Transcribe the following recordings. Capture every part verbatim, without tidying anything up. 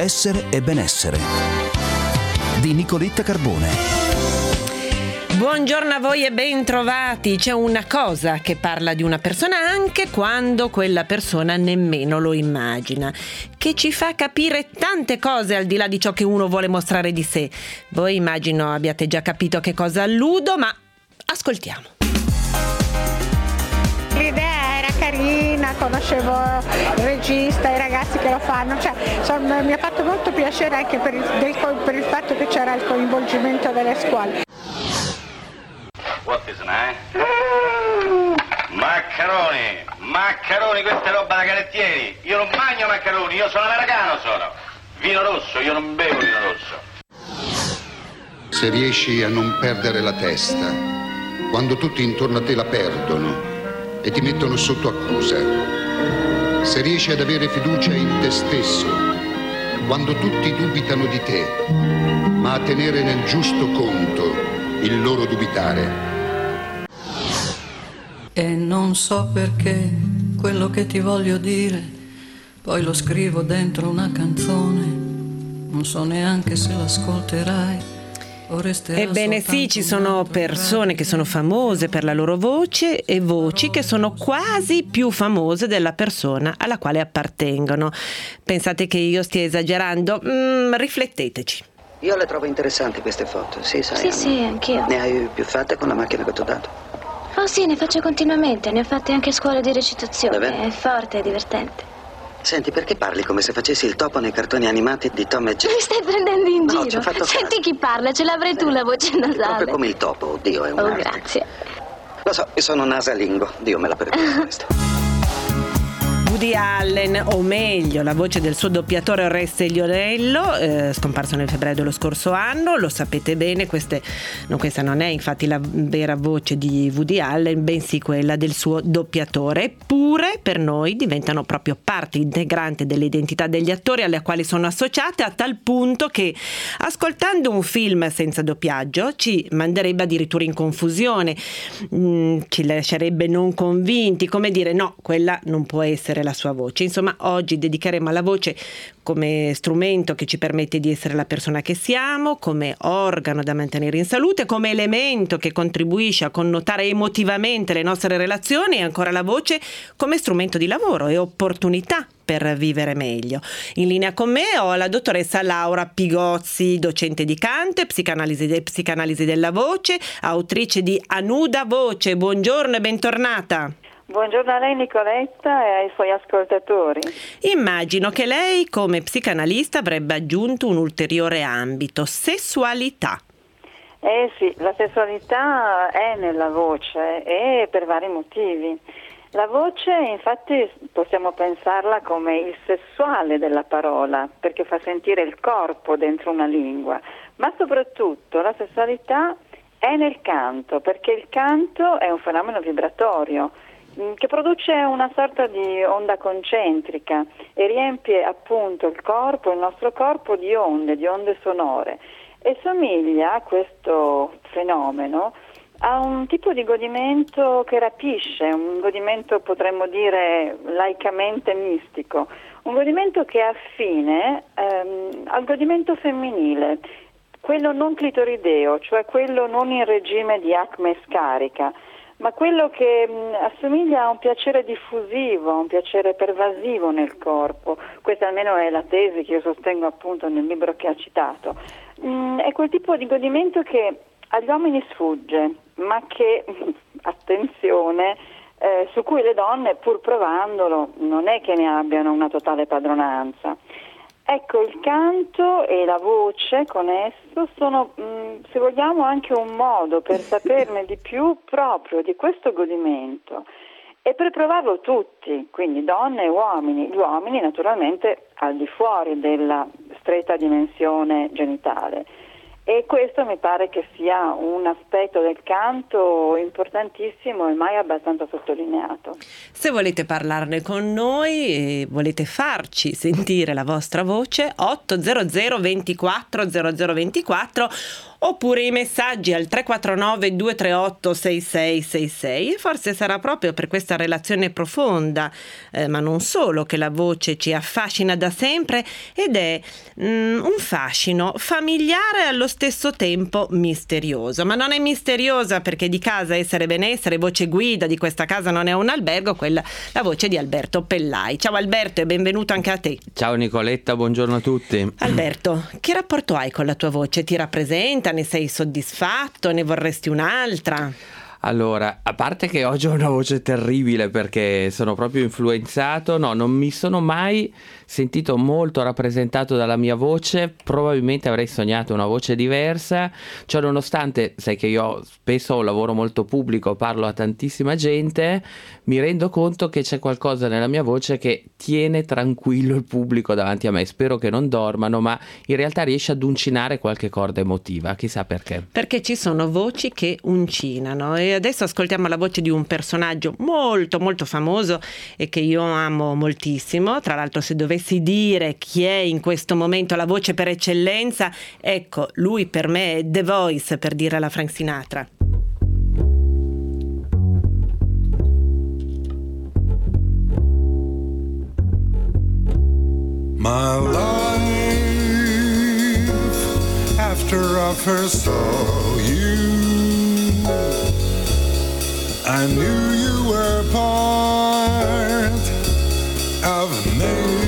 Essere e benessere di Nicoletta Carbone. Buongiorno a voi e ben trovati. C'è una cosa che parla di una persona anche quando quella persona nemmeno lo immagina, che ci fa capire tante cose al di là di ciò che uno vuole mostrare di sé. Voi immagino abbiate già capito a che cosa alludo, ma ascoltiamo. L'idea era carina, conoscevo il regista, i ragazzi che lo fanno, cioè, insomma, mi ha fatto molto piacere anche per il, del, per il fatto che c'era il coinvolgimento delle scuole. What is it, eh? Maccheroni, maccheroni, questa è roba da carettieri. Io non mangio maccheroni, io sono americano sono. Vino rosso, io non bevo vino rosso. Se riesci a non perdere la testa, quando tutti intorno a te la perdono e ti mettono sotto accusa, se riesci ad avere fiducia in te stesso, quando tutti dubitano di te, ma a tenere nel giusto conto il loro dubitare. E non so perché quello che ti voglio dire, poi lo scrivo dentro una canzone, non so neanche se l'ascolterai. Ebbene sì, ci sono persone che sono famose per la loro voce e voci che sono quasi più famose della persona alla quale appartengono. Pensate che io stia esagerando? Mm, rifletteteci. Io le trovo interessanti queste foto, sì, sai. Sì, Anna. sì, anch'io. Ne hai più fatte con la macchina che ti ho dato? Oh sì, ne faccio continuamente, ne ho fatte anche a scuola di recitazione. Davvero? È forte, è divertente. Senti, perché parli come se facessi il topo nei cartoni animati di Tom e Jerry? Mi stai prendendo in No, giro? ci ho fatto Senti caso. chi parla, ce l'avrai tu la voce nasale. Proprio come il topo, oddio, è un Oh, arte. grazie. Lo so, io sono nasalingo, Dio me la perdoni questo. Woody Allen, o meglio la voce del suo doppiatore Oreste Lionello, eh, scomparso nel febbraio dello scorso anno. Lo sapete bene, queste, no, questa non è infatti la vera voce di Woody Allen, bensì quella del suo doppiatore. Eppure per noi diventano proprio parte integrante dell'identità degli attori alle quali sono associate, a tal punto che ascoltando un film senza doppiaggio ci manderebbe addirittura in confusione, mm, ci lascerebbe non convinti, come dire no, quella non può essere la sua voce. Insomma, oggi dedicheremo alla voce come strumento che ci permette di essere la persona che siamo, come organo da mantenere in salute, come elemento che contribuisce a connotare emotivamente le nostre relazioni, e ancora la voce come strumento di lavoro e opportunità per vivere meglio. In linea con me ho la dottoressa Laura Pigozzi, docente di canto e psicanalisi, de, psicanalisi della voce, autrice di A Nuda Voce. Buongiorno e bentornata. Buongiorno a lei Nicoletta e ai suoi ascoltatori. Immagino che lei come psicanalista avrebbe aggiunto un ulteriore ambito, sessualità. Eh sì, la sessualità è nella voce e per vari motivi. La voce infatti possiamo pensarla come il sessuale della parola, perché fa sentire il corpo dentro una lingua, ma soprattutto la sessualità è nel canto, perché il canto è un fenomeno vibratorio che produce una sorta di onda concentrica e riempie appunto il corpo, il nostro corpo di onde, di onde sonore, e somiglia a questo fenomeno a un tipo di godimento che rapisce, un godimento potremmo dire laicamente mistico, un godimento che è affine ehm, al godimento femminile, quello non clitorideo, cioè quello non in regime di acme scarica, ma quello che mh, assomiglia a un piacere diffusivo, a un piacere pervasivo nel corpo. Questa almeno è la tesi che io sostengo appunto nel libro che ha citato. Mm, è quel tipo di godimento che agli uomini sfugge, ma che, attenzione, eh, su cui le donne, pur provandolo, non è che ne abbiano una totale padronanza. Ecco, il canto e la voce con esso sono, mh, se vogliamo, anche un modo per saperne di più proprio di questo godimento e per provarlo tutti, quindi donne e uomini, gli uomini naturalmente al di fuori della stretta dimensione genitale. E questo mi pare che sia un aspetto del canto importantissimo e mai abbastanza sottolineato. Se volete parlarne con noi e volete farci sentire la vostra voce, otto zero zero ventiquattro zero zero ventiquattro, oppure i messaggi al tre quattro nove due tre otto sei sei sei sei. E forse sarà proprio per questa relazione profonda, eh, ma non solo, che la voce ci affascina da sempre, ed è mm, un fascino familiare e allo stesso tempo misterioso. Ma non è misteriosa perché di Casa Essere Benessere, voce guida di questa casa non è un albergo, quella la voce di Alberto Pellai. Ciao Alberto e benvenuto anche a te. Ciao Nicoletta, buongiorno a tutti. Alberto, che rapporto hai con la tua voce? Ti rappresenta? Ne sei soddisfatto? Ne vorresti un'altra? Allora, a parte che oggi ho una voce terribile perché sono proprio influenzato, no, non mi sono mai sentito molto rappresentato dalla mia voce, probabilmente avrei sognato una voce diversa, cioè nonostante, sai che io spesso ho un lavoro molto pubblico, parlo a tantissima gente, mi rendo conto che c'è qualcosa nella mia voce che tiene tranquillo il pubblico davanti a me, spero che non dormano, ma in realtà riesce ad uncinare qualche corda emotiva, chissà perché. Perché ci sono voci che uncinano, e adesso ascoltiamo la voce di un personaggio molto molto famoso e che io amo moltissimo. Tra l'altro, se dovessi dire chi è in questo momento la voce per eccellenza, ecco, lui per me è The Voice, per dire alla Frank Sinatra. My life after I first saw you, I knew you were part of me.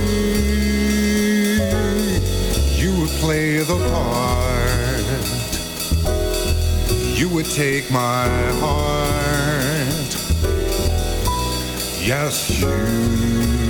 You would play the part, you would take my heart. Yes, you.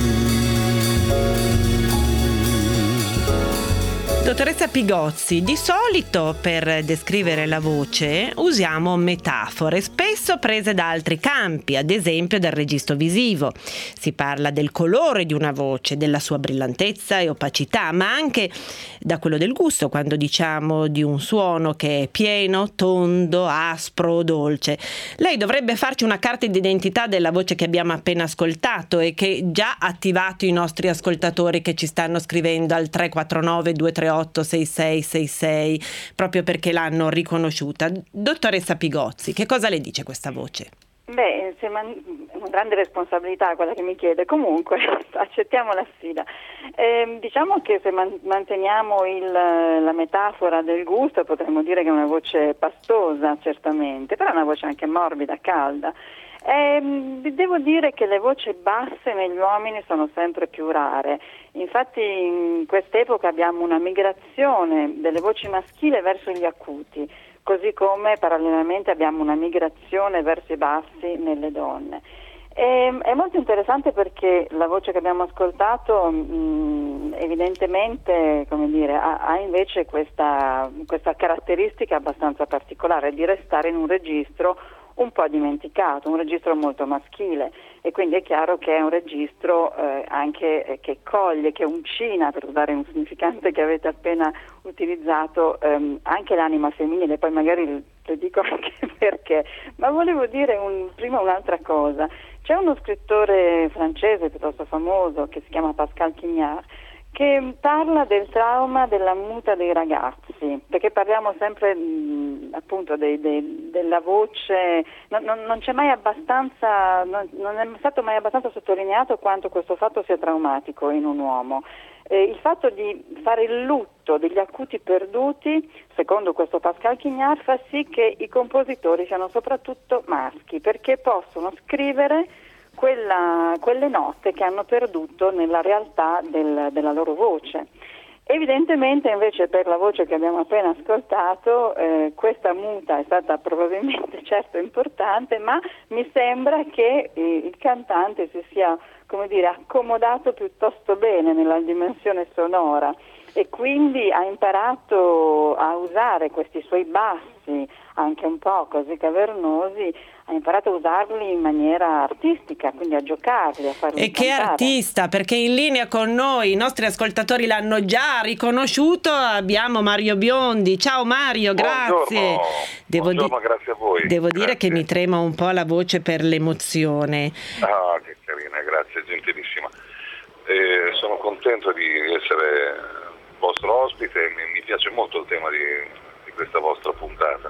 Dottoressa Pigozzi, di solito per descrivere la voce usiamo metafore, spesso prese da altri campi, ad esempio dal registro visivo. Si parla del colore di una voce, della sua brillantezza e opacità, ma anche da quello del gusto, quando diciamo di un suono che è pieno, tondo, aspro, dolce. Lei dovrebbe farci una carta d'identità della voce che abbiamo appena ascoltato e che già ha attivato i nostri ascoltatori che ci stanno scrivendo al tre quattro nove due tre otto sei sei sei sei, proprio perché l'hanno riconosciuta. Dottoressa Pigozzi, che cosa le dice questa voce? Beh, è una grande responsabilità quella che mi chiede, comunque accettiamo la sfida. Eh, diciamo che se man- manteniamo il, la metafora del gusto potremmo dire che è una voce pastosa, certamente, però è una voce anche morbida, calda. Eh, devo dire che le voci basse negli uomini sono sempre più rare, infatti in quest'epoca abbiamo una migrazione delle voci maschili verso gli acuti, così come parallelamente abbiamo una migrazione verso i bassi nelle donne. E, è molto interessante perché la voce che abbiamo ascoltato mh, evidentemente, come dire, ha, ha invece questa, questa caratteristica abbastanza particolare di restare in un registro un po' dimenticato, un registro molto maschile, e quindi è chiaro che è un registro eh, anche eh, che coglie, che uncina, per usare un significante che avete appena utilizzato, ehm, anche l'anima femminile. Poi magari le dico anche perché, ma volevo dire un, prima un'altra cosa. C'è uno scrittore francese piuttosto famoso che si chiama Pascal Quignard, che parla del trauma della muta dei ragazzi, perché parliamo sempre mh, appunto dei, dei, della voce, non, non, non c'è mai abbastanza, non, non è stato mai abbastanza sottolineato quanto questo fatto sia traumatico in un uomo. Eh, il fatto di fare il lutto degli acuti perduti, secondo questo Pascal Quignard, fa sì che i compositori siano soprattutto maschi, perché possono scrivere Quella, quelle note che hanno perduto nella realtà del, della loro voce. Evidentemente invece per la voce che abbiamo appena ascoltato eh, questa muta è stata probabilmente certo importante, ma mi sembra che eh, il cantante si sia, come dire, accomodato piuttosto bene nella dimensione sonora e quindi ha imparato a usare questi suoi bassi anche un po' così cavernosi, ha imparato a usarli in maniera artistica, quindi a giocarli, a farli e cantare. che artista, perché in linea con noi i nostri ascoltatori l'hanno già riconosciuto, abbiamo Mario Biondi. Ciao Mario, grazie. Devo Buongiorno, di- grazie a voi. Devo grazie. dire che mi trema un po' la voce per l'emozione. Ah, che carina, grazie, gentilissima. Eh, sono contento di essere vostro ospite, mi, mi piace molto il tema di, di questa vostra puntata.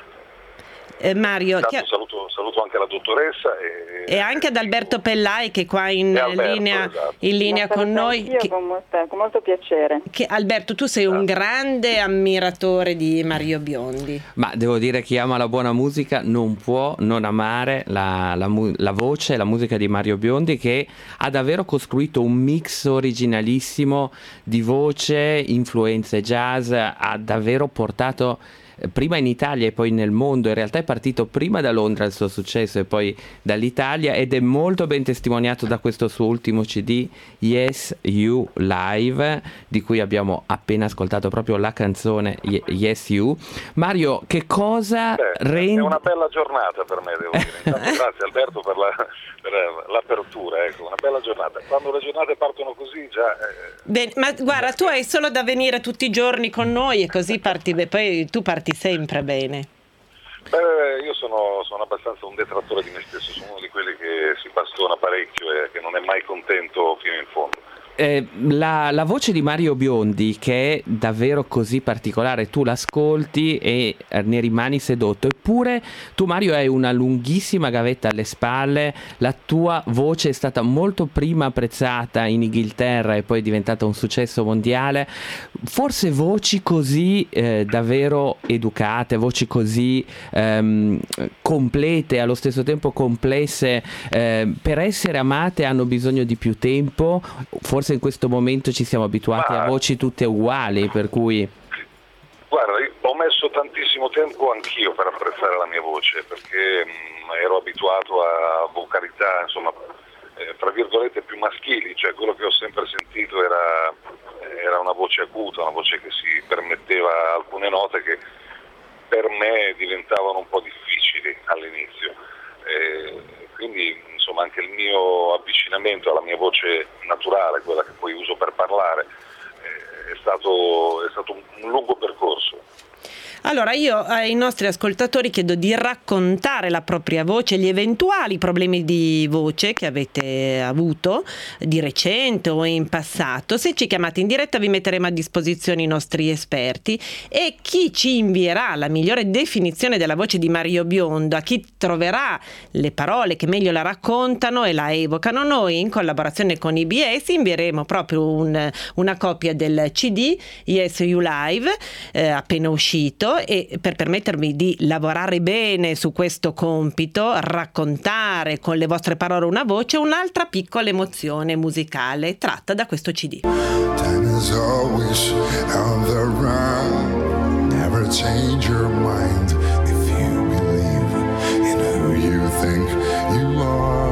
Eh, Mario, Intanto chi... saluto, saluto anche la dottoressa e, e anche ad Alberto Pellai che è qua in Alberto, linea, esatto. in linea con noi. Io Che... con, molta, con molto piacere. Che, Alberto, tu sei un grande ammiratore di Mario Biondi. Ma devo dire, chi ama la buona musica non può non amare la, la, la voce e la musica di Mario Biondi, che ha davvero costruito un mix originalissimo di voce, influenze jazz, ha davvero portato prima in Italia e poi nel mondo. In realtà è partito prima da Londra il suo successo e poi dall'Italia, ed è molto ben testimoniato da questo suo ultimo C D, Yes You Live, di cui abbiamo appena ascoltato proprio la canzone Yes You. Mario, che cosa Beh, rende... È una bella giornata per me, devo dire. Intanto grazie Alberto per, la, per l'apertura, ecco, una bella giornata. Quando le giornate partono così già... Eh... Bene, ma guarda, tu hai solo da venire tutti i giorni con noi e così parti, poi tu parti sempre bene. Beh, io sono, sono abbastanza un detrattore di me stesso, sono uno di quelli che si bastona parecchio e che non è mai contento fino in fondo. Eh, la, la voce di Mario Biondi, che è davvero così particolare, tu l'ascolti e ne rimani sedotto, eppure tu, Mario, hai una lunghissima gavetta alle spalle, la tua voce è stata molto prima apprezzata in Inghilterra e poi è diventata un successo mondiale. Forse voci così eh, davvero educate, voci così ehm, complete, allo stesso tempo complesse, eh, per essere amate hanno bisogno di più tempo. Forse in questo momento ci siamo abituati Ma... a voci tutte uguali, per cui... Guarda, io ho messo tantissimo tempo anch'io per apprezzare la mia voce, perché mh, ero abituato a vocalità, insomma, eh, tra virgolette più maschili, cioè quello che ho sempre sentito era, era una voce acuta, una voce che si permetteva alcune note che per me diventavano un po' difficili all'inizio. Eh, quindi insomma anche il mio avvicinamento alla mia voce naturale, quella che poi uso per parlare, eh, è stato, è stato un, un lungo percorso. Allora io ai nostri ascoltatori chiedo di raccontare la propria voce, gli eventuali problemi di voce che avete avuto di recente o in passato. Se ci chiamate in diretta vi metteremo a disposizione i nostri esperti e chi ci invierà la migliore definizione della voce di Mario Biondo, a chi troverà le parole che meglio la raccontano e la evocano, noi in collaborazione con I B S invieremo proprio un, una copia del C D Yes You Live eh, appena uscito, e per permettervi di lavorare bene su questo compito, raccontare con le vostre parole una voce, un'altra piccola emozione musicale tratta da questo C D. Time is always on the run. Never change your mind if you believe in who you think you are.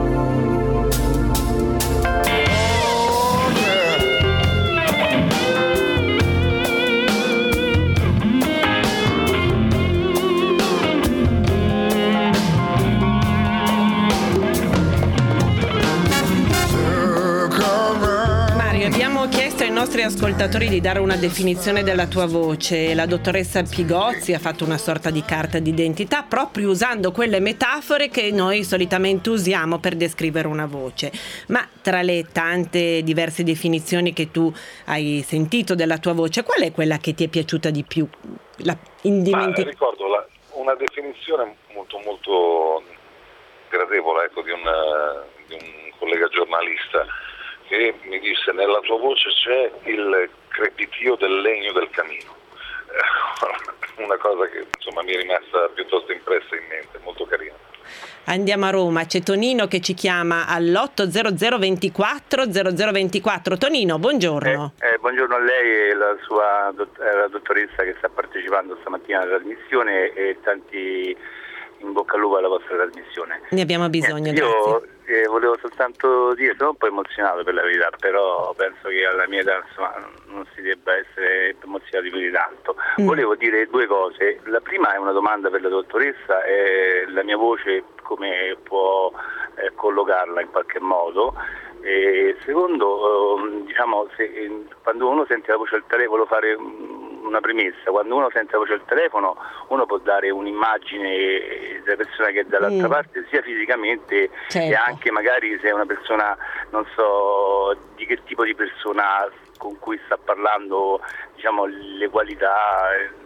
Ai nostri ascoltatori di dare una definizione della tua voce. La dottoressa Pigozzi ha fatto una sorta di carta d'identità proprio usando quelle metafore che noi solitamente usiamo per descrivere una voce. Ma tra le tante diverse definizioni che tu hai sentito della tua voce, qual è quella che ti è piaciuta di più? La indimentic- Ma, ricordo la, una definizione molto molto gradevole, ecco, di un, di un collega giornalista che mi disse: nella tua voce c'è il crepitio del legno del camino. Eh, una cosa che insomma mi è rimasta piuttosto impressa in mente, molto carina. Andiamo a Roma, c'è Tonino che ci chiama all'otto zero zero ventiquattro zero zero ventiquattro. Tonino, buongiorno. Eh, eh, buongiorno a lei e la sua dott- la dottoressa che sta partecipando stamattina alla trasmissione, e tanti in bocca al lupo alla vostra trasmissione. Ne abbiamo bisogno, eh, grazie. Io eh, volevo soltanto dire, sono un po' emozionato per la verità, però penso che alla mia età insomma, non si debba essere emozionati più di tanto. Mm. Volevo dire due cose. La prima è una domanda per la dottoressa: è la mia voce come può eh, collocarla in qualche modo? E secondo, eh, diciamo, se, eh, quando uno sente la voce al telefono, fare una premessa: quando uno sente la voce al telefono uno può dare un'immagine della persona che è dall'altra mm. parte, sia fisicamente, certo, e anche magari se è una persona, non so di che tipo di persona con cui sta parlando, diciamo le qualità,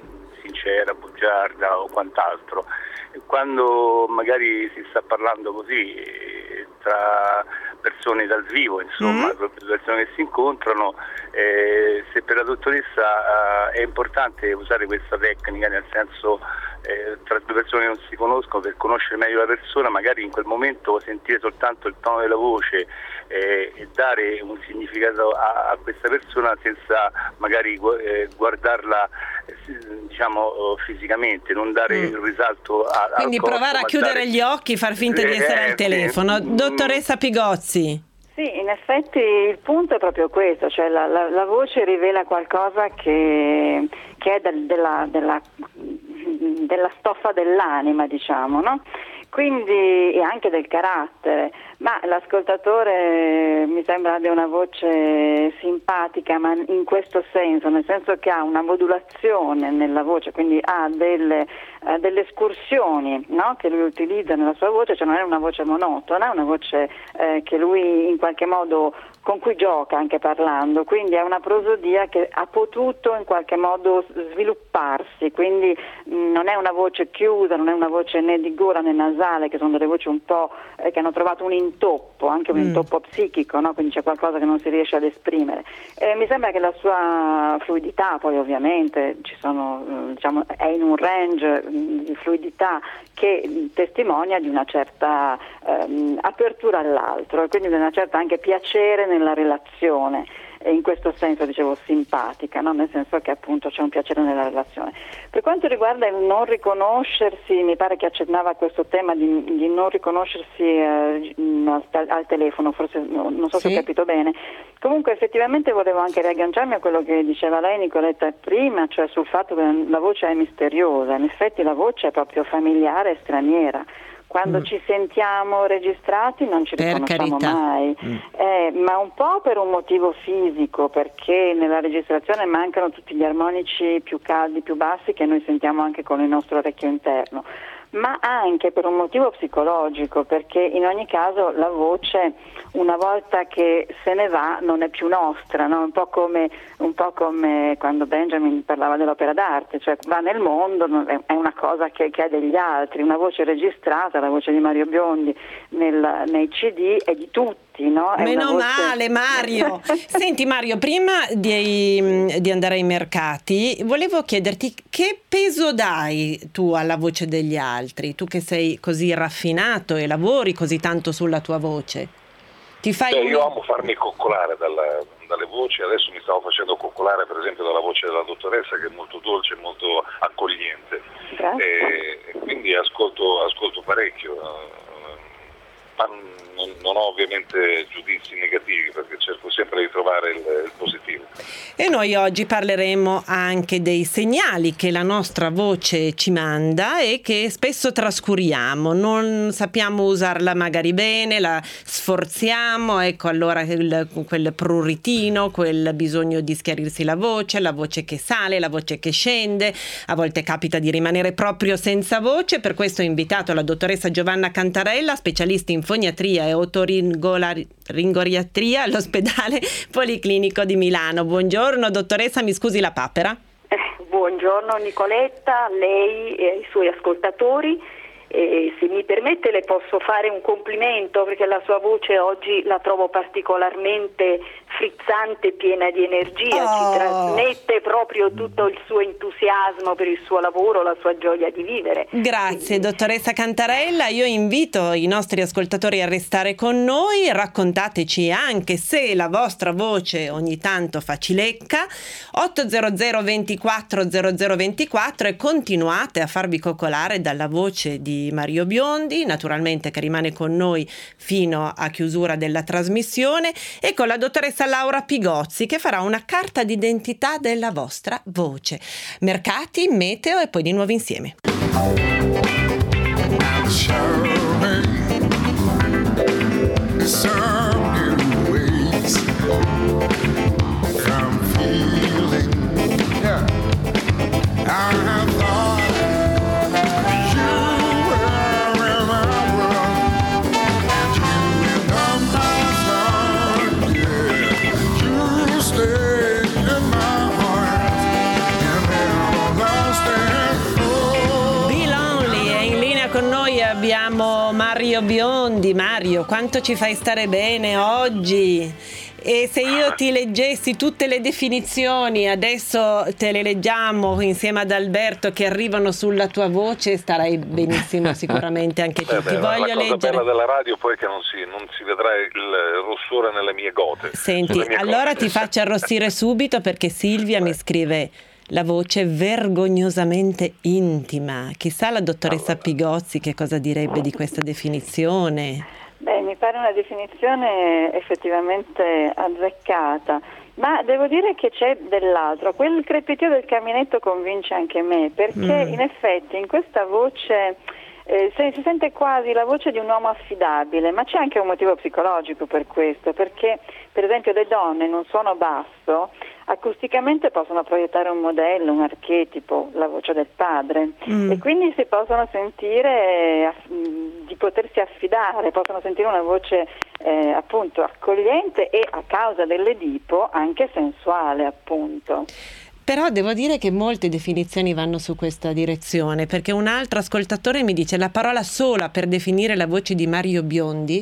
sincera, bugiarda o quant'altro. E quando magari si sta parlando così eh, tra persone dal vivo, insomma, mm. persone che si incontrano, eh, se per la dottoressa eh, è importante usare questa tecnica, nel senso eh, tra due persone che non si conoscono, per conoscere meglio la persona, magari in quel momento sentire soltanto il tono della voce eh, e dare un significato a, a questa persona senza magari eh, guardarla eh, diciamo fisicamente, non dare mm. il risalto a, quindi al corpo, provare a chiudere dare... gli occhi, far finta di essere eh, al telefono. sì. Dottoressa Pigozzi. Sì, in effetti il punto è proprio questo, cioè la, la, la voce rivela qualcosa che, che è del, della, della, della stoffa dell'anima, diciamo, no? Quindi, e anche del carattere, ma l'ascoltatore mi sembra abbia una voce simpatica, ma in questo senso, nel senso che ha una modulazione nella voce, quindi ha delle, uh, delle escursioni, no? Che lui utilizza nella sua voce, cioè non è una voce monotona, è una voce eh, che lui in qualche modo con cui gioca anche parlando, quindi è una prosodia che ha potuto in qualche modo svilupparsi, quindi mh, non è una voce chiusa, non è una voce né di gola né nasale, che sono delle voci un po' eh, che hanno trovato un intoppo, anche un mm. intoppo psichico, no? Quindi c'è qualcosa che non si riesce ad esprimere. Eh, mi sembra che la sua fluidità, poi ovviamente ci sono, diciamo, è in un range di fluidità che testimonia di una certa ehm, apertura all'altro e quindi di una certa anche piacere nella relazione, e in questo senso dicevo simpatica, no? Nel senso che appunto c'è un piacere nella relazione. Per quanto riguarda il non riconoscersi, mi pare che accennava a questo tema di, di non riconoscersi eh, al, al telefono, forse no, non so sì. se ho capito bene. Comunque effettivamente volevo anche riagganciarmi a quello che diceva lei, Nicoletta, prima, cioè sul fatto che la voce è misteriosa. In effetti la voce è proprio familiare e straniera. Quando mm. ci sentiamo registrati non ci per riconosciamo carità. mai, mm. eh, ma un po' per un motivo fisico, perché nella registrazione mancano tutti gli armonici più caldi, più bassi che noi sentiamo anche con il nostro orecchio interno, ma anche per un motivo psicologico, perché in ogni caso la voce una volta che se ne va non è più nostra, no? un po' come, un po' come quando Benjamin parlava dell'opera d'arte, cioè va nel mondo, è una cosa che, che è degli altri. Una voce registrata, la voce di Mario Biondi nel, nei C D è di tutti. No? È Meno voce... male Mario. Senti Mario, prima di, di andare ai mercati volevo chiederti che peso dai tu alla voce degli altri, tu che sei così raffinato e lavori così tanto sulla tua voce. Ti fai Beh, un... io amo farmi coccolare dalla, dalle voci, adesso mi stavo facendo coccolare per esempio dalla voce della dottoressa, che è molto dolce e molto accogliente. E, e quindi ascolto, ascolto parecchio, ma non, non ho ovviamente giudizi negativi, perché cerco sempre di trovare il, il positivo. E noi oggi parleremo anche dei segnali che la nostra voce ci manda e che spesso trascuriamo, non sappiamo usarla magari bene, la sforziamo, ecco allora il, quel pruritino, quel bisogno di schiarirsi la voce, la voce che sale, la voce che scende, a volte capita di rimanere proprio senza voce. Per questo ho invitato la dottoressa Giovanna Cantarella, specialista in foniatria e otoringolaringoriatria all'ospedale Policlinico di Milano. Buongiorno dottoressa, mi scusi la papera. Eh, buongiorno Nicoletta, lei e i suoi ascoltatori. E se mi permette le posso fare un complimento, perché la sua voce oggi la trovo particolarmente frizzante, piena di energia, oh. ci trasmette proprio tutto il suo entusiasmo per il suo lavoro, la sua gioia di vivere. Grazie dottoressa Cantarella, io invito i nostri ascoltatori a restare con noi, raccontateci anche se la vostra voce ogni tanto fa cilecca. Otto zero zero ventiquattro zero zero ventiquattro e continuate a farvi coccolare dalla voce di Mario Biondi, naturalmente, che rimane con noi fino a chiusura della trasmissione, e con la dottoressa Laura Pigozzi, che farà una carta d'identità della vostra voce. Mercati, meteo e poi di nuovo insieme. Stay in my heart and everlasting. Mario Biondi. Mario, quanto ci fai stare bene oggi? E se io ti leggessi tutte le definizioni, adesso te le leggiamo insieme ad Alberto che arrivano sulla tua voce, starai benissimo sicuramente anche tu. Beh, beh, ti voglio la cosa leggere. bella della radio poi è che non si, non si vedrà il rossore nelle mie gote. Senti, mie allora gote. ti faccio arrossire subito perché Silvia mi scrive la voce vergognosamente intima. Chissà la dottoressa allora. Pigozzi che cosa direbbe di questa definizione. Beh, mi pare una definizione effettivamente azzeccata, ma devo dire che c'è dell'altro. Quel crepitio del caminetto convince anche me, perché mm. in effetti in questa voce eh, si sente quasi la voce di un uomo affidabile, ma c'è anche un motivo psicologico per questo, perché per esempio le donne in un suono basso acusticamente possono proiettare un modello, un archetipo, la voce del padre, mm. e quindi si possono sentire di potersi affidare, possono sentire una voce eh, appunto accogliente e a causa dell'Edipo anche sensuale, appunto. Però devo dire che molte definizioni vanno su questa direzione, perché un altro ascoltatore mi dice la parola sola per definire la voce di Mario Biondi,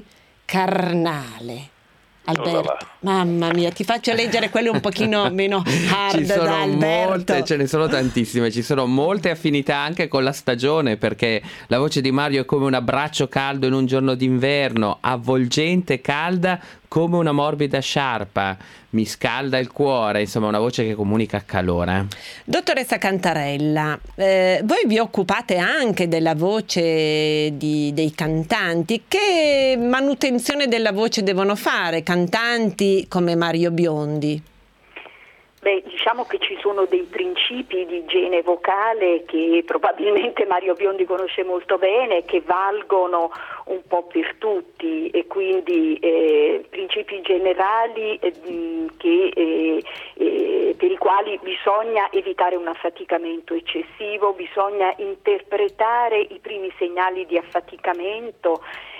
carnale. Alberto, mamma mia, ti faccio leggere quelle un pochino meno hard. Ci sono da Alberto. molte, ce ne sono tantissime, ci sono molte affinità anche con la stagione, perché la voce di Mario è come un abbraccio caldo in un giorno d'inverno, avvolgente, calda come una morbida sciarpa, mi scalda il cuore, insomma una voce che comunica calore. Dottoressa Cantarella, eh, voi vi occupate anche della voce di, dei cantanti. Che manutenzione della voce devono fare cantanti come Mario Biondi? Beh, diciamo che ci sono dei principi di igiene vocale che probabilmente Mario Biondi conosce molto bene, che valgono un po' per tutti, e quindi eh, principi generali eh, che, eh, eh, per i quali bisogna evitare un affaticamento eccessivo, bisogna interpretare i primi segnali di affaticamento,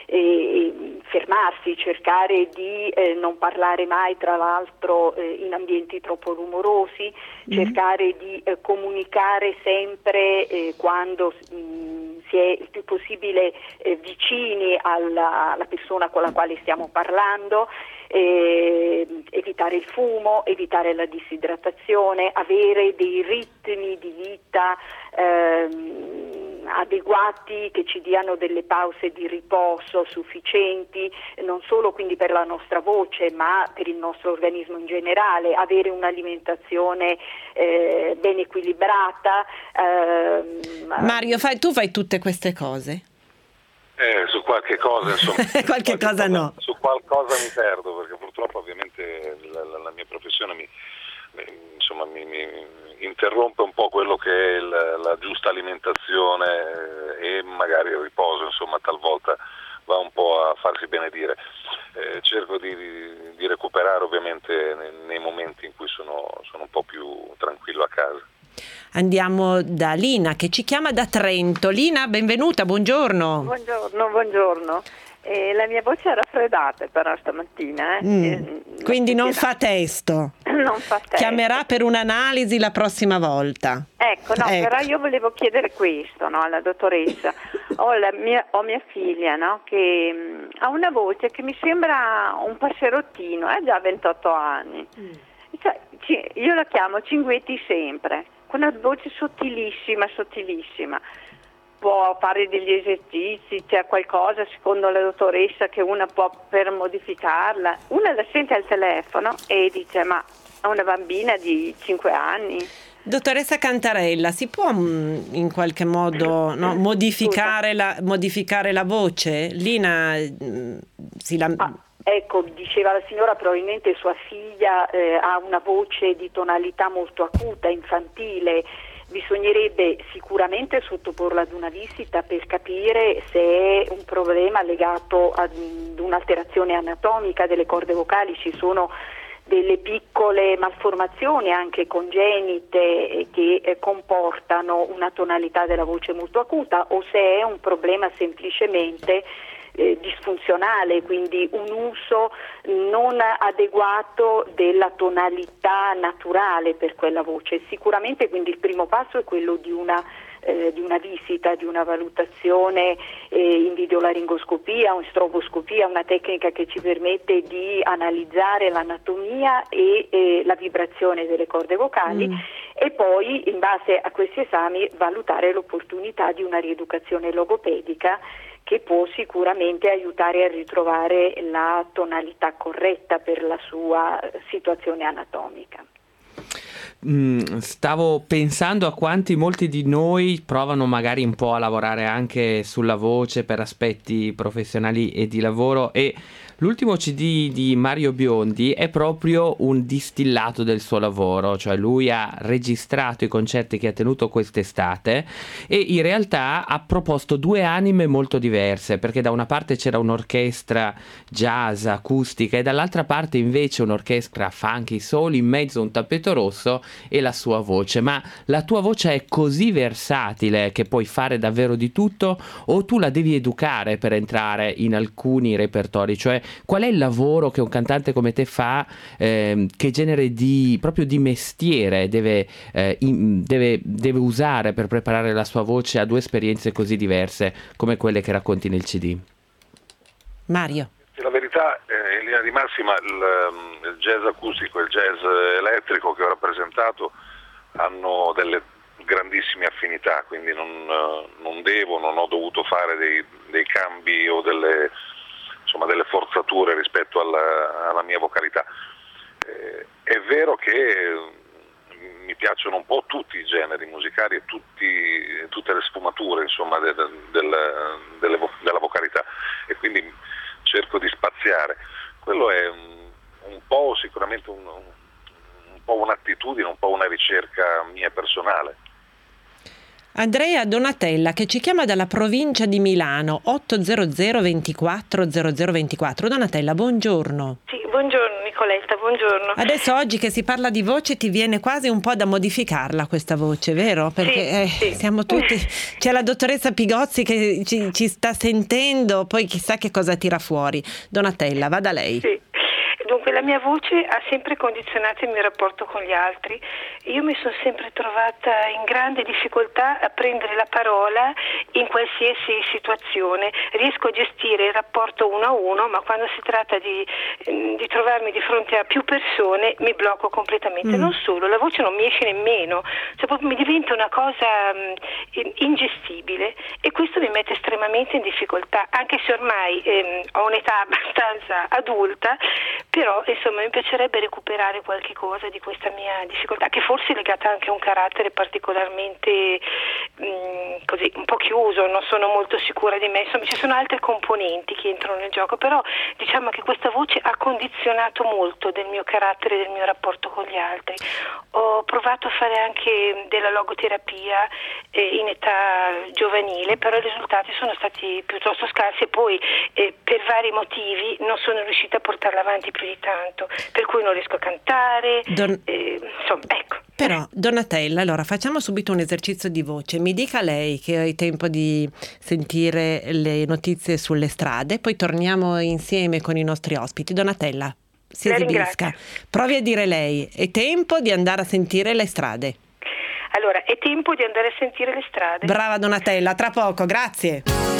e fermarsi, cercare di eh, non parlare mai tra l'altro eh, in ambienti troppo rumorosi, mm-hmm. cercare di eh, comunicare sempre eh, quando mh, si è il più possibile eh, vicini alla, alla persona con la quale stiamo parlando, eh, evitare il fumo, evitare la disidratazione, avere dei ritmi di vita ehm, adeguati che ci diano delle pause di riposo sufficienti, non solo quindi per la nostra voce ma per il nostro organismo in generale, avere un'alimentazione eh, ben equilibrata. Eh, Mario, fai, tu fai tutte queste cose? Eh, su qualche cosa insomma. qualche, qualche cosa, cosa no. Su qualcosa mi perdo, perché purtroppo ovviamente la, la, la mia professione mi, insomma, mi, mi interrompe un po' quello che è il, la giusta alimentazione e magari il riposo, insomma talvolta va un po' a farsi benedire. Eh, cerco di, di recuperare ovviamente nei, nei momenti in cui sono, sono un po' più tranquillo a casa. Andiamo da Lina che ci chiama da Trento. Lina, benvenuta, buongiorno. Buongiorno, buongiorno. Eh, la mia voce è raffreddata però stamattina. Eh. Mm. Eh, Quindi non fa testo. Non fa testo. Chiamerà per un'analisi la prossima volta. Ecco, no, ecco. Però io volevo chiedere questo, no, alla dottoressa. Ho, la mia, ho mia figlia, no, che mh, ha una voce che mi sembra un passerottino, ha già ventotto anni. Mm. Cioè, ci, io la chiamo Cinguetti sempre, con una voce sottilissima, sottilissima. Può fare degli esercizi, c'è qualcosa secondo la dottoressa che una può per modificarla. Una la sente al telefono e dice ma è una bambina di cinque anni. Dottoressa Cantarella, si può mh, in qualche modo no, modificare, la, modificare la voce? Lina mh, si la... ah, ecco, diceva la signora, probabilmente sua figlia eh, ha una voce di tonalità molto acuta, infantile. Bisognerebbe sicuramente sottoporla ad una visita per capire se è un problema legato ad un'alterazione anatomica delle corde vocali. Ci sono delle piccole malformazioni anche congenite che eh, comportano una tonalità della voce molto acuta, o se è un problema semplicemente Eh, disfunzionale, quindi un uso non adeguato della tonalità naturale per quella voce. Sicuramente quindi il primo passo è quello di una eh, di una visita, di una valutazione eh, in videolaringoscopia o in stroboscopia, una tecnica che ci permette di analizzare l'anatomia e eh, la vibrazione delle corde vocali mm. e poi in base a questi esami valutare l'opportunità di una rieducazione logopedica che può sicuramente aiutare a ritrovare la tonalità corretta per la sua situazione anatomica. Mm, stavo pensando a quanti molti di noi provano magari un po' a lavorare anche sulla voce per aspetti professionali e di lavoro, e l'ultimo C D di Mario Biondi è proprio un distillato del suo lavoro, cioè lui ha registrato i concerti che ha tenuto quest'estate e in realtà ha proposto due anime molto diverse, perché da una parte c'era un'orchestra jazz acustica e dall'altra parte invece un'orchestra funky soul, in mezzo un tappeto rosso e la sua voce. Ma la tua voce è così versatile che puoi fare davvero di tutto, o tu la devi educare per entrare in alcuni repertori? Cioè, qual è il lavoro che un cantante come te fa, eh, che genere di proprio di mestiere deve, eh, in, deve, deve usare per preparare la sua voce a due esperienze così diverse come quelle che racconti nel C D? Mario. La verità, eh, in linea di massima, il, il jazz acustico e il jazz elettrico che ho rappresentato hanno delle grandissime affinità, quindi non, non devo, non ho dovuto fare dei, dei cambi o delle, insomma, delle forzature rispetto alla, alla mia vocalità. Eh, è vero che mi piacciono un po' tutti i generi musicali e tutti, tutte le sfumature, insomma, de, de, del, delle, della vocalità, e quindi cerco di spaziare. Quello è un, un po' sicuramente un, un po' un'attitudine, un po' una ricerca mia personale. Andrea Donatella che ci chiama dalla provincia di Milano, otto zero zero ventiquattro zero zero ventiquattro. Donatella, buongiorno. Sì, buongiorno Nicoletta, buongiorno. Adesso oggi che si parla di voce ti viene quasi un po' da modificarla questa voce, vero? Perché sì, eh, sì. siamo tutti, c'è la dottoressa Pigozzi che ci, ci sta sentendo, poi chissà che cosa tira fuori. Donatella, vada lei. Sì. Dunque la mia voce ha sempre condizionato il mio rapporto con gli altri. Io mi sono sempre trovata in grande difficoltà a prendere la parola in qualsiasi situazione. Riesco a gestire il rapporto uno a uno, ma quando si tratta di, di trovarmi di fronte a più persone mi blocco completamente. Mm. Non solo, la voce non mi esce nemmeno, cioè proprio mi diventa una cosa um, ingestibile, e questo mi mette estremamente in difficoltà, anche se ormai ehm, ho un'età abbastanza adulta. Però insomma mi piacerebbe recuperare qualche cosa di questa mia difficoltà, che forse è legata anche a un carattere particolarmente mh, così un po' chiuso, non sono molto sicura di me, insomma ci sono altre componenti che entrano nel gioco, però diciamo che questa voce ha condizionato molto del mio carattere, del mio rapporto con gli altri. Ho provato a fare anche della logoterapia eh, in età giovanile, però i risultati sono stati piuttosto scarsi e poi eh, per vari motivi non sono riuscita a portarla avanti più di tanto, per cui non riesco a cantare. Don... eh, insomma, ecco. Però Donatella, allora facciamo subito un esercizio di voce. Mi dica lei che hai tempo di sentire le notizie sulle strade, poi torniamo insieme con i nostri ospiti. Donatella, si La esibisca. ringrazio. Provi a dire lei, è tempo di andare a sentire le strade. Allora, è tempo di andare a sentire le strade. Brava Donatella, tra poco, grazie.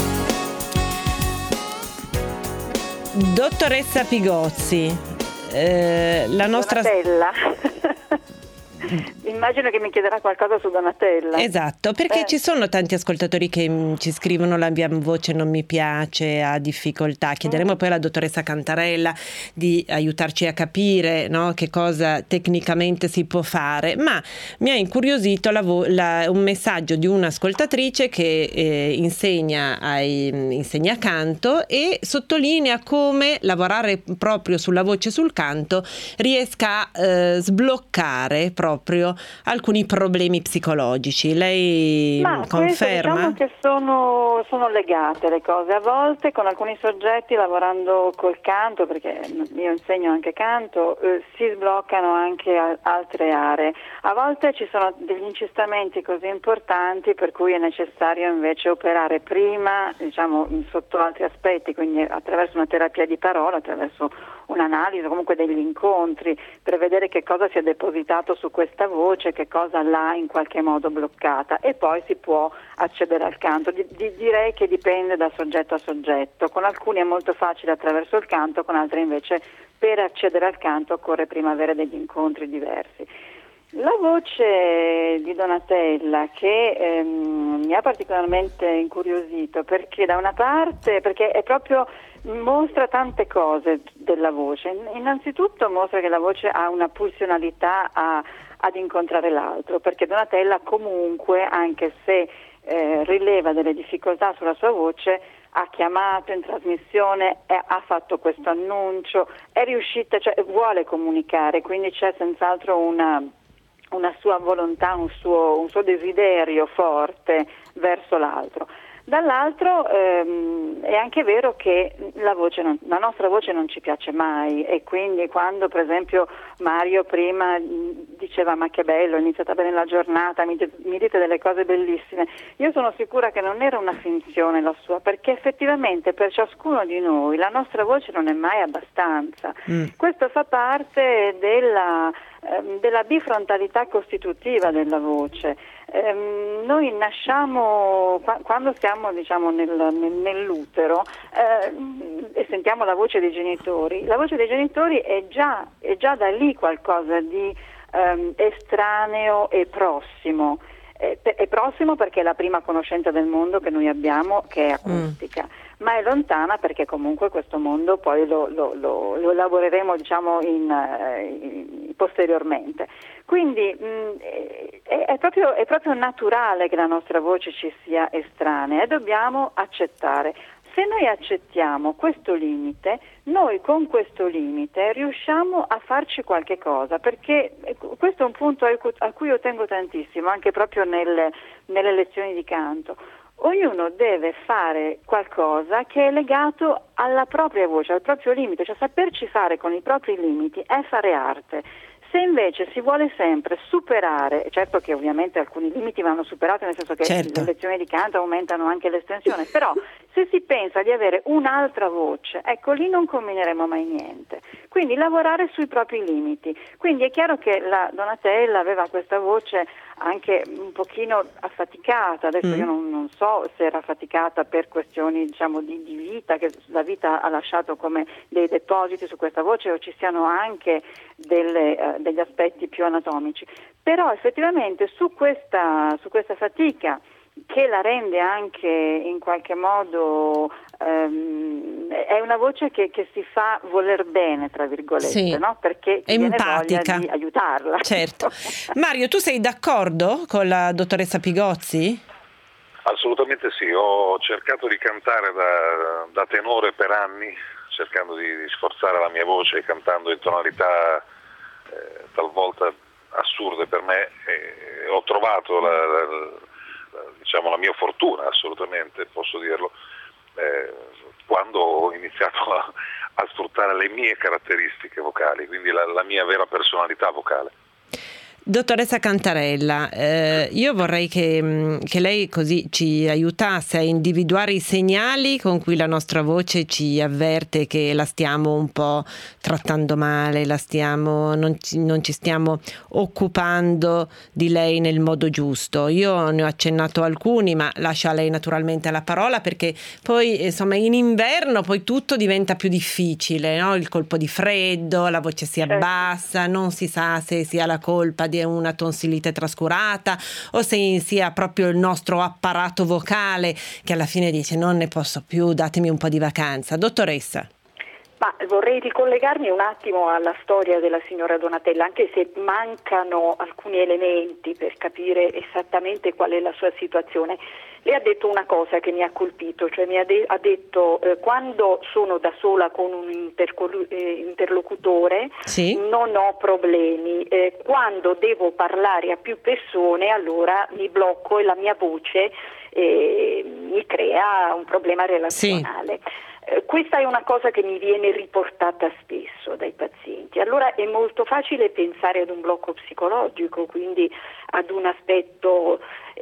Dottoressa Pigozzi, eh, la nostra... Donatella. Immagino che mi chiederà qualcosa su Donatella. Esatto, perché eh. ci sono tanti ascoltatori che mh, ci scrivono la mia voce non mi piace, ha difficoltà. Chiederemo mm. poi alla dottoressa Cantarella di aiutarci a capire, no, che cosa tecnicamente si può fare, ma mi ha incuriosito la vo- la, un messaggio di un'ascoltatrice che eh, insegna, ai, insegna canto e sottolinea come lavorare proprio sulla voce e sul canto riesca a eh, sbloccare proprio proprio alcuni problemi psicologici. Lei Ma conferma? Diciamo che sono, sono legate le cose. A volte con alcuni soggetti, lavorando col canto, perché io insegno anche canto, eh, si sbloccano anche a, altre aree. A volte ci sono degli incistamenti così importanti per cui è necessario invece operare prima, diciamo, sotto altri aspetti, quindi attraverso una terapia di parola, attraverso un'analisi, comunque degli incontri, per vedere che cosa si è depositato su questa voce, che cosa l'ha in qualche modo bloccata, e poi si può accedere al canto. Di, di, direi che dipende da soggetto a soggetto, con alcuni è molto facile attraverso il canto, con altri invece per accedere al canto occorre prima avere degli incontri diversi. La voce di Donatella che ehm, mi ha particolarmente incuriosito, perché da una parte, perché è proprio mostra tante cose della voce. Innanzitutto mostra che la voce ha una pulsionalità a, ad incontrare l'altro, perché Donatella comunque, anche se eh, rileva delle difficoltà sulla sua voce, ha chiamato in trasmissione, è, ha fatto questo annuncio, è riuscita, cioè vuole comunicare, quindi c'è senz'altro una una sua volontà, un suo, un suo desiderio forte verso l'altro. Dall'altro ehm, è anche vero che la, voce non, la nostra voce non ci piace mai, e quindi quando per esempio Mario prima diceva ma che bello, è iniziata bene la giornata, mi, mi dite delle cose bellissime, io sono sicura che non era una finzione la sua, perché effettivamente per ciascuno di noi la nostra voce non è mai abbastanza. Mm. Questo fa parte della della bifrontalità costitutiva della voce. Eh, noi nasciamo qua, quando siamo diciamo nel, nel, nell'utero eh, e sentiamo la voce dei genitori. La voce dei genitori è già, è già da lì qualcosa di ehm, estraneo e prossimo. È, è prossimo perché è la prima conoscenza del mondo che noi abbiamo, che è acustica. Mm. Ma è lontana perché comunque questo mondo poi lo, lo, lo, lo elaboreremo diciamo in, in, posteriormente. Quindi mh, è, è, proprio, è proprio naturale che la nostra voce ci sia estranea e dobbiamo accettare. Se noi accettiamo questo limite, noi con questo limite riusciamo a farci qualche cosa, perché questo è un punto a cui io tengo tantissimo, anche proprio nelle, nelle lezioni di canto. Ognuno deve fare qualcosa che è legato alla propria voce, al proprio limite, cioè saperci fare con i propri limiti è fare arte. Se invece si vuole sempre superare, certo che ovviamente alcuni limiti vanno superati, nel senso che certo. le lezioni di canto aumentano anche l'estensione, però se si pensa di avere un'altra voce, ecco lì non combineremo mai niente. Quindi lavorare sui propri limiti. Quindi è chiaro che la Donatella aveva questa voce anche un pochino affaticata, adesso mm. io non, non so se era affaticata per questioni diciamo di, di vita, che la vita ha lasciato come dei depositi su questa voce, o ci siano anche delle, uh, degli aspetti più anatomici, però effettivamente su questa, su questa fatica che la rende anche in qualche modo um, è una voce che, che si fa voler bene tra virgolette, sì. no? Perché è viene empatica, voglia di aiutarla. Certo. Mario, tu sei d'accordo con la dottoressa Pigozzi? Assolutamente sì, ho cercato di cantare da, da tenore per anni, cercando di, di sforzare la mia voce, cantando in tonalità eh, talvolta assurde per me, e ho trovato la, la, la, diciamo, la mia fortuna, assolutamente, posso dirlo, eh, quando ho iniziato a, a sfruttare le mie caratteristiche vocali, quindi la, la mia vera personalità vocale. Dottoressa Cantarella, eh, io vorrei che, che lei così ci aiutasse a individuare i segnali con cui la nostra voce ci avverte che la stiamo un po' trattando male, la stiamo, non, ci, non ci stiamo occupando di lei nel modo giusto. Io ne ho accennato alcuni, ma lascio a lei naturalmente la parola, perché poi insomma in inverno poi tutto diventa più difficile, no? Il colpo di freddo, la voce si abbassa, non si sa se sia la colpa di una tonsilite trascurata o se sia proprio il nostro apparato vocale che alla fine dice non ne posso più, datemi un po' di vacanza. Dottoressa. Ma vorrei ricollegarmi un attimo alla storia della signora Donatella, anche se mancano alcuni elementi per capire esattamente qual è la sua situazione. Lei ha detto una cosa che mi ha colpito, cioè mi ha, de- ha detto eh, quando sono da sola con un intercol- eh, interlocutore sì. non ho problemi, eh, quando devo parlare a più persone allora mi blocco e la mia voce eh, mi crea un problema relazionale. Sì. Questa è una cosa che mi viene riportata spesso dai pazienti. Allora è molto facile pensare ad un blocco psicologico, quindi ad un aspetto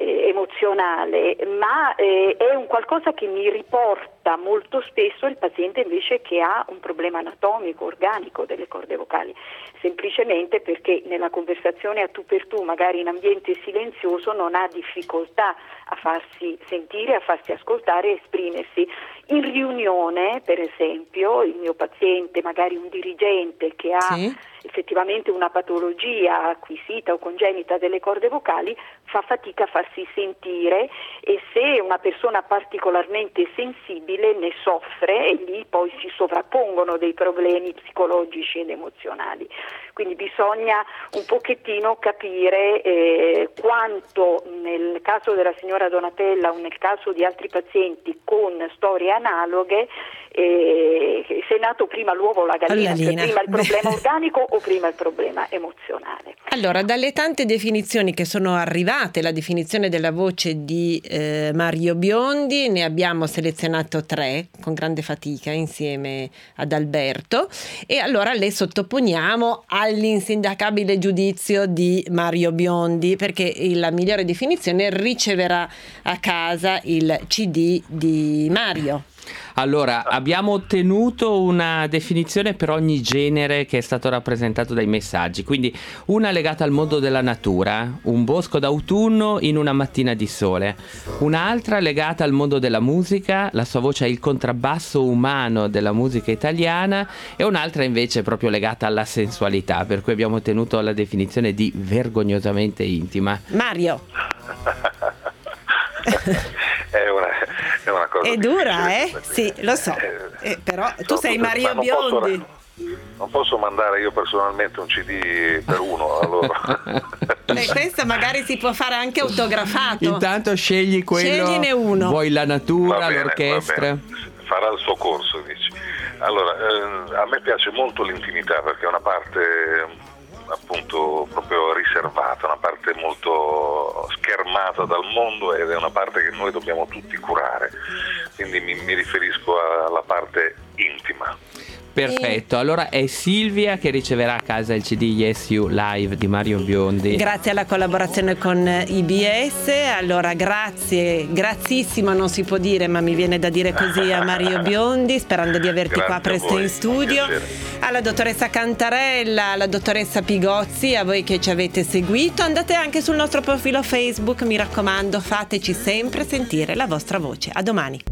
eh, emozionale, ma eh, è un qualcosa che mi riporta molto spesso il paziente invece che ha un problema anatomico, organico delle corde vocali, semplicemente perché nella conversazione a tu per tu, magari in ambiente silenzioso, non ha difficoltà a farsi sentire, a farsi ascoltare e esprimersi. In riunione, per esempio, il mio paziente, magari un dirigente che ha sì. effettivamente una patologia acquisita o congenita delle corde vocali, fa fatica a farsi sentire, e se una persona particolarmente sensibile ne soffre, e lì poi si sovrappongono dei problemi psicologici ed emozionali. Quindi bisogna un pochettino capire eh, quanto nel caso della signora Donatella o nel caso di altri pazienti con storie analoghe, eh, se è nato prima l'uovo o la gallina, cioè prima il problema organico o prima il problema emozionale. Allora, dalle tante definizioni che sono arrivate, la definizione della voce di eh, Mario Biondi, ne abbiamo selezionato tre con grande fatica insieme ad Alberto, e allora le sottoponiamo all'insindacabile giudizio di Mario Biondi, perché la migliore definizione riceverà a casa il C D di Mario. Allora, abbiamo ottenuto una definizione per ogni genere che è stato rappresentato dai messaggi, quindi una legata al mondo della natura, un bosco d'autunno in una mattina di sole, un'altra legata al mondo della musica, la sua voce è il contrabbasso umano della musica italiana, e un'altra invece proprio legata alla sensualità, per cui abbiamo ottenuto la definizione di vergognosamente intima. Mario. È una, è una cosa è dura, eh? Sì, lo so. Eh, però tu no, sei Mario non Biondi. Posso, non posso mandare io personalmente un C D per uno, allora. E questo magari si può fare anche autografato. Intanto scegli quello. Scegliene uno. Vuoi la natura, va bene, l'orchestra? Va bene. Farà il suo corso, dici. Allora, eh, a me piace molto l'intimità, perché è una parte appunto proprio riservata, una parte molto schermata dal mondo, ed è una parte che noi dobbiamo tutti curare, quindi mi, mi riferisco alla parte intima. Perfetto, allora è Silvia che riceverà a casa il C D Yes You Live di Mario Biondi. Grazie alla collaborazione con I B S, allora grazie, grazissimo non si può dire, ma mi viene da dire così a Mario Biondi, sperando di averti Grazie qua presto voi, in studio, alla dottoressa Cantarella, alla dottoressa Pigozzi, a voi che ci avete seguito, andate anche sul nostro profilo Facebook, mi raccomando, fateci sempre sentire la vostra voce. A domani.